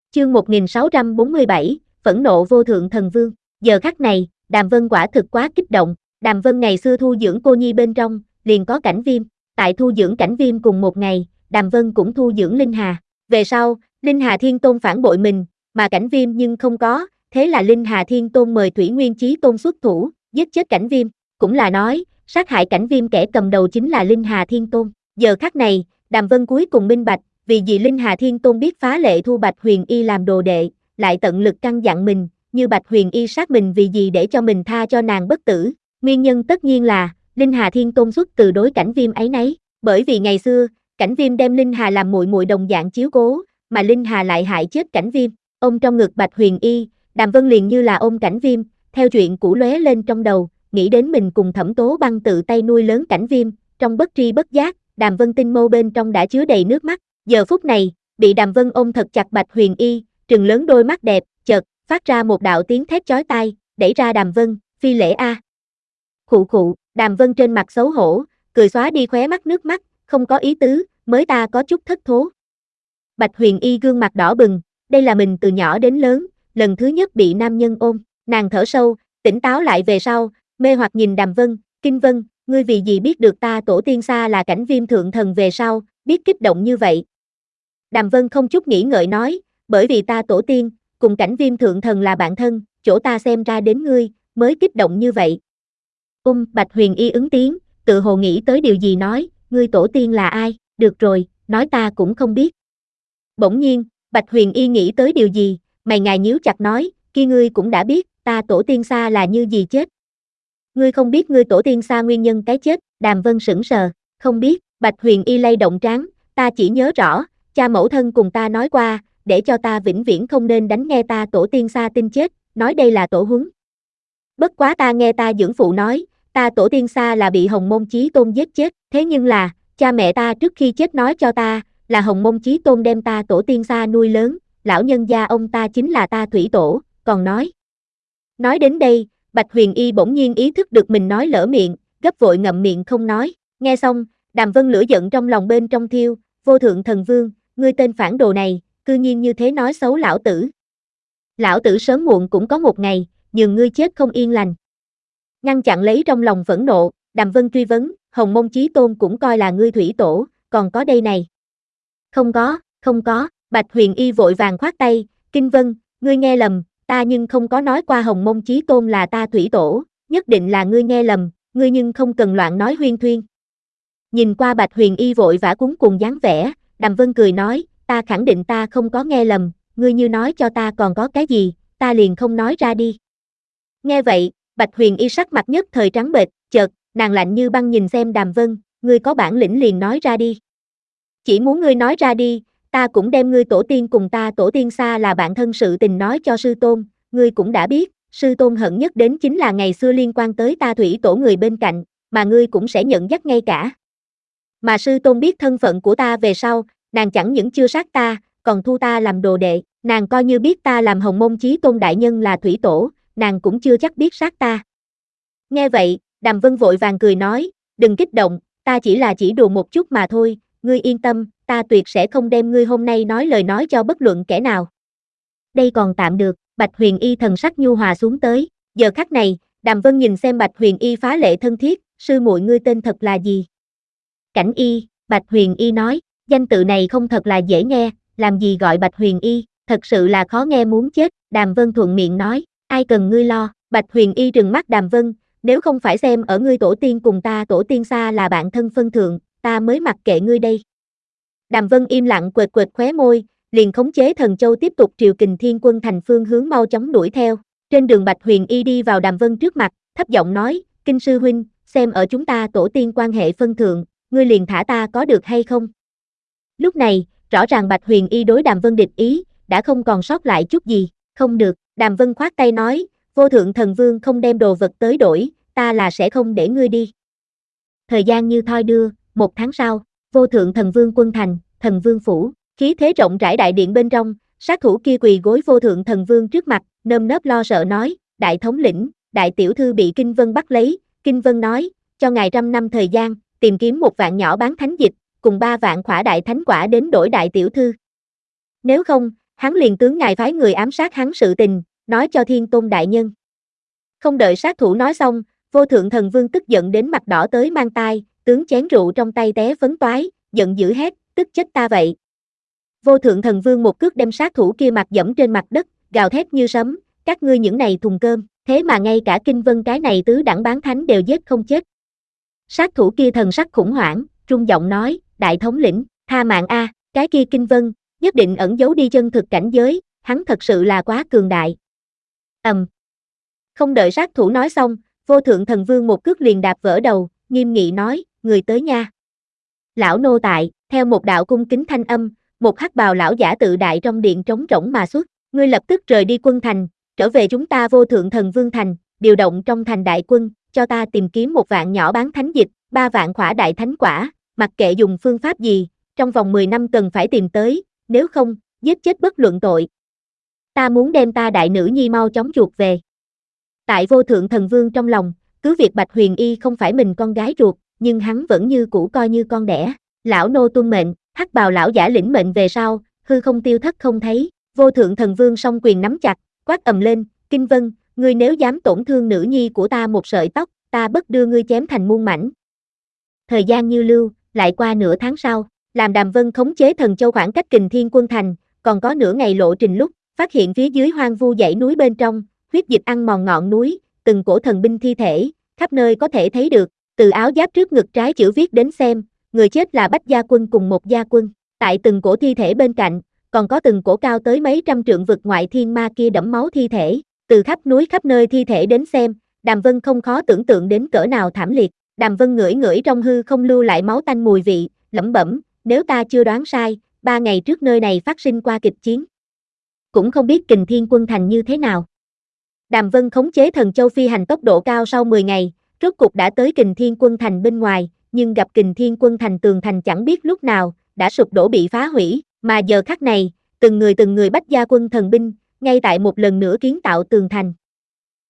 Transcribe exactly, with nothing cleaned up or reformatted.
Chương một nghìn sáu trăm bốn mươi bảy, phẫn nộ vô thượng thần vương. Giờ khắc này, Đàm Vân quả thực quá kích động. Đàm Vân ngày xưa thu dưỡng cô nhi bên trong, liền có Cảnh Viêm. Tại thu dưỡng Cảnh Viêm cùng một ngày, Đàm Vân cũng thu dưỡng Linh Hà. Về sau, Linh Hà Thiên Tôn phản bội mình, mà Cảnh Viêm nhưng không có, thế là Linh Hà Thiên Tôn mời Thủy Nguyên Chí Tôn xuất thủ, giết chết Cảnh Viêm. Cũng là nói, sát hại Cảnh Viêm kẻ cầm đầu chính là Linh Hà Thiên Tôn. Giờ khắc này, Đàm Vân cuối cùng minh bạch, vì gì Linh Hà Thiên Tôn biết phá lệ thu Bạch Huyền Y làm đồ đệ, lại tận lực căn dặn mình, như Bạch Huyền Y sát mình vì gì để cho mình tha cho nàng bất tử. Nguyên nhân tất nhiên là, Linh Hà Thiên Tôn xuất từ đối Cảnh Viêm ấy nấy, bởi vì ngày xưa, Cảnh Viêm đem Linh Hà làm muội muội đồng dạng chiếu cố, mà Linh Hà lại hại chết Cảnh Viêm. Ôm trong ngực Bạch Huyền Y, Đàm Vân liền như là ôm Cảnh Viêm, theo chuyện cũ lóe lên trong đầu, nghĩ đến mình cùng Thẩm Tố Băng tự tay nuôi lớn Cảnh Viêm, trong bất tri bất giác, Đàm Vân tinh mâu bên trong đã chứa đầy nước mắt. Giờ phút này, bị Đàm Vân ôm thật chặt Bạch Huyền Y, trừng lớn đôi mắt đẹp, chợt phát ra một đạo tiếng thét chói tai, đẩy ra Đàm Vân, phi lễ a. Khụ khụ, Đàm Vân trên mặt xấu hổ, cười xóa đi khóe mắt nước mắt, không có ý tứ, mới ta có chút thất thố. Bạch Huyền Y gương mặt đỏ bừng, đây là mình từ nhỏ đến lớn, lần thứ nhất bị nam nhân ôm, nàng thở sâu, tỉnh táo lại về sau, mê hoặc nhìn Đàm Vân, Kinh Vân, ngươi vì gì biết được ta tổ tiên xa là Cảnh Viêm thượng thần về sau, biết kích động như vậy. Đàm Vân không chút nghĩ ngợi nói, bởi vì ta tổ tiên, cùng Cảnh Viêm thượng thần là bạn thân, chỗ ta xem ra đến ngươi, mới kích động như vậy. Ung, Bạch Huyền Y ứng tiếng, tự hồ nghĩ tới điều gì nói, ngươi tổ tiên là ai, được rồi, nói ta cũng không biết. Bỗng nhiên, Bạch Huyền Y nghĩ tới điều gì, mày ngài nhíu chặt nói, kia ngươi cũng đã biết, ta tổ tiên xa là như gì chết. Ngươi không biết ngươi tổ tiên xa nguyên nhân cái chết, Đàm Vân sững sờ, không biết, Bạch Huyền Y lay động trán, ta chỉ nhớ rõ, cha mẫu thân cùng ta nói qua, để cho ta vĩnh viễn không nên đánh nghe ta tổ tiên xa tin chết, nói đây là tổ huấn. Bất quá ta nghe ta dưỡng phụ nói, ta tổ tiên xa là bị Hồng Môn Chí Tôn giết chết, thế nhưng là, cha mẹ ta trước khi chết nói cho ta, là Hồng Môn Chí Tôn đem ta tổ tiên xa nuôi lớn, lão nhân gia ông ta chính là ta thủy tổ, còn nói. Nói đến đây, Bạch Huyền Y bỗng nhiên ý thức được mình nói lỡ miệng, gấp vội ngậm miệng không nói, nghe xong, Đàm Vân lửa giận trong lòng bên trong thiêu, vô thượng thần vương, ngươi tên phản đồ này, cư nhiên như thế nói xấu lão tử. Lão tử sớm muộn cũng có một ngày, nhường ngươi chết không yên lành. Ngăn chặn lấy trong lòng phẫn nộ, Đàm Vân truy vấn, Hồng Môn Chí Tôn cũng coi là ngươi thủy tổ, còn có đây này. Không có, không có, Bạch Huyền Y vội vàng khoát tay, Kinh Vân, ngươi nghe lầm, ta nhưng không có nói qua Hồng Môn Chí Tôn là ta thủy tổ, nhất định là ngươi nghe lầm, ngươi nhưng không cần loạn nói huyên thuyên. Nhìn qua Bạch Huyền Y vội vã cuống cuồng dáng vẻ, Đàm Vân cười nói, ta khẳng định ta không có nghe lầm, ngươi như nói cho ta còn có cái gì, ta liền không nói ra đi. Nghe vậy, Bạch Huyền Y sắc mặt nhất thời trắng bệch, chợt, nàng lạnh như băng nhìn xem Đàm Vân, ngươi có bản lĩnh liền nói ra đi. Chỉ muốn ngươi nói ra đi, ta cũng đem ngươi tổ tiên cùng ta tổ tiên xa là bạn thân sự tình nói cho sư tôn, ngươi cũng đã biết, sư tôn hận nhất đến chính là ngày xưa liên quan tới ta thủy tổ người bên cạnh, mà ngươi cũng sẽ nhận dắt ngay cả. Mà sư tôn biết thân phận của ta về sau, nàng chẳng những chưa sát ta, còn thu ta làm đồ đệ, nàng coi như biết ta làm Hồng Môn Chí Tôn đại nhân là thủy tổ, nàng cũng chưa chắc biết sát ta. Nghe vậy, Đàm Vân vội vàng cười nói, đừng kích động, ta chỉ là chỉ đùa một chút mà thôi, ngươi yên tâm, ta tuyệt sẽ không đem ngươi hôm nay nói lời nói cho bất luận kẻ nào. Đây còn tạm được, Bạch Huyền Y thần sắc nhu hòa xuống tới, giờ khắc này, Đàm Vân nhìn xem Bạch Huyền Y phá lệ thân thiết, sư muội ngươi tên thật là gì? Cảnh Y, Bạch Huyền Y nói, danh tự này không thật là dễ nghe, làm gì gọi Bạch Huyền Y, thật sự là khó nghe muốn chết, Đàm Vân thuận miệng nói, ai cần ngươi lo, Bạch Huyền Y trừng mắt Đàm Vân, nếu không phải xem ở ngươi tổ tiên cùng ta tổ tiên xa là bạn thân phân thượng, ta mới mặc kệ ngươi đây. Đàm Vân im lặng quệt quệt khóe môi, liền khống chế thần châu tiếp tục triều kình thiên quân thành phương hướng mau chóng đuổi theo, trên đường Bạch Huyền Y đi vào Đàm Vân trước mặt, thấp giọng nói, Kinh sư huynh, xem ở chúng ta tổ tiên quan hệ phân thượng, ngươi liền thả ta có được hay không? Lúc này, rõ ràng Bạch Huyền Y đối Đàm Vân địch ý, đã không còn sót lại chút gì, không được, Đàm Vân khoát tay nói, vô thượng thần vương không đem đồ vật tới đổi, ta là sẽ không để ngươi đi. Thời gian như thoi đưa, một tháng sau, vô thượng thần vương quân thành, thần vương phủ, khí thế rộng rãi đại điện bên trong, sát thủ kia quỳ gối vô thượng thần vương trước mặt, nơm nớp lo sợ nói, đại thống lĩnh, đại tiểu thư bị Kinh Vân bắt lấy, Kinh Vân nói, cho ngài trăm năm thời gian, tìm kiếm một vạn nhỏ bán thánh dịch, cùng ba vạn khỏa đại thánh quả đến đổi đại tiểu thư. Nếu không, Hắn liền tướng ngài phái người ám sát hắn sự tình, nói cho Thiên Tôn đại nhân. Không đợi sát thủ nói xong, Vô Thượng Thần Vương tức giận đến mặt đỏ tới mang tai, tướng chén rượu trong tay té phấn toái, giận dữ hét, tức chết ta vậy. Vô Thượng Thần Vương một cước đem sát thủ kia mặt dẫm trên mặt đất, gào thét như sấm, các ngươi những này thùng cơm, thế mà ngay cả Kinh Vân cái này tứ đẳng bán thánh đều giết không chết. Sát thủ kia thần sắc khủng hoảng, trung giọng nói, đại thống lĩnh, tha mạng a, cái kia Kinh Vân, nhất định ẩn giấu đi chân thực cảnh giới, hắn thật sự là quá cường đại. Ầm. Um. Không đợi sát thủ nói xong, Vô Thượng Thần Vương một cước liền đạp vỡ đầu, nghiêm nghị nói, người tới nha. Lão nô tại, theo một đạo cung kính thanh âm, một hắc bào lão giả tự đại trong điện trống rỗng mà xuất, ngươi lập tức rời đi quân thành, trở về chúng ta Vô Thượng Thần Vương thành, điều động trong thành đại quân, cho ta tìm kiếm một vạn nhỏ bán thánh dịch, ba vạn khỏa đại thánh quả, mặc kệ dùng phương pháp gì, trong vòng mười năm cần phải tìm tới, nếu không, giết chết bất luận tội. Ta muốn đem ta đại nữ nhi mau chóng chuộc về. Tại Vô Thượng Thần Vương trong lòng, cứ việc Bạch Huyền Y không phải mình con gái ruột, nhưng hắn vẫn như cũ coi như con đẻ. Lão nô tuân mệnh, hắc bào lão giả lĩnh mệnh về sau, hư không tiêu thất không thấy. Vô Thượng Thần Vương song quyền nắm chặt, quát ầm lên, Kinh Vân, ngươi nếu dám tổn thương nữ nhi của ta một sợi tóc, ta bất đưa ngươi chém thành muôn mảnh. Thời gian như lưu, lại qua nửa tháng sau, làm Đàm Vân khống chế Thần Châu khoảng cách Kình Thiên Quân thành, còn có nửa ngày lộ trình lúc, phát hiện phía dưới hoang vu dãy núi bên trong, huyết dịch ăn mòn ngọn núi, từng cổ thần binh thi thể, khắp nơi có thể thấy được, từ áo giáp trước ngực trái chữ viết đến xem, người chết là Bách Gia Quân cùng một gia quân, tại từng cổ thi thể bên cạnh, còn có từng cổ cao tới mấy trăm trượng vực ngoại thiên ma kia đẫm máu thi thể, từ khắp núi khắp nơi thi thể đến xem, Đàm Vân không khó tưởng tượng đến cỡ nào thảm liệt. Đàm Vân ngửi ngửi trong hư không lưu lại máu tanh mùi vị, lẩm bẩm, nếu ta chưa đoán sai, ba ngày trước nơi này phát sinh qua kịch chiến. Cũng không biết Kình Thiên Quân thành như thế nào. Đàm Vân khống chế Thần Châu phi hành tốc độ cao sau mười ngày, rốt cục đã tới Kình Thiên Quân thành bên ngoài, nhưng gặp Kình Thiên Quân thành tường thành chẳng biết lúc nào, đã sụp đổ bị phá hủy, mà giờ khắc này, từng người từng người Bách Gia Quân thần binh, ngay tại một lần nữa kiến tạo tường thành.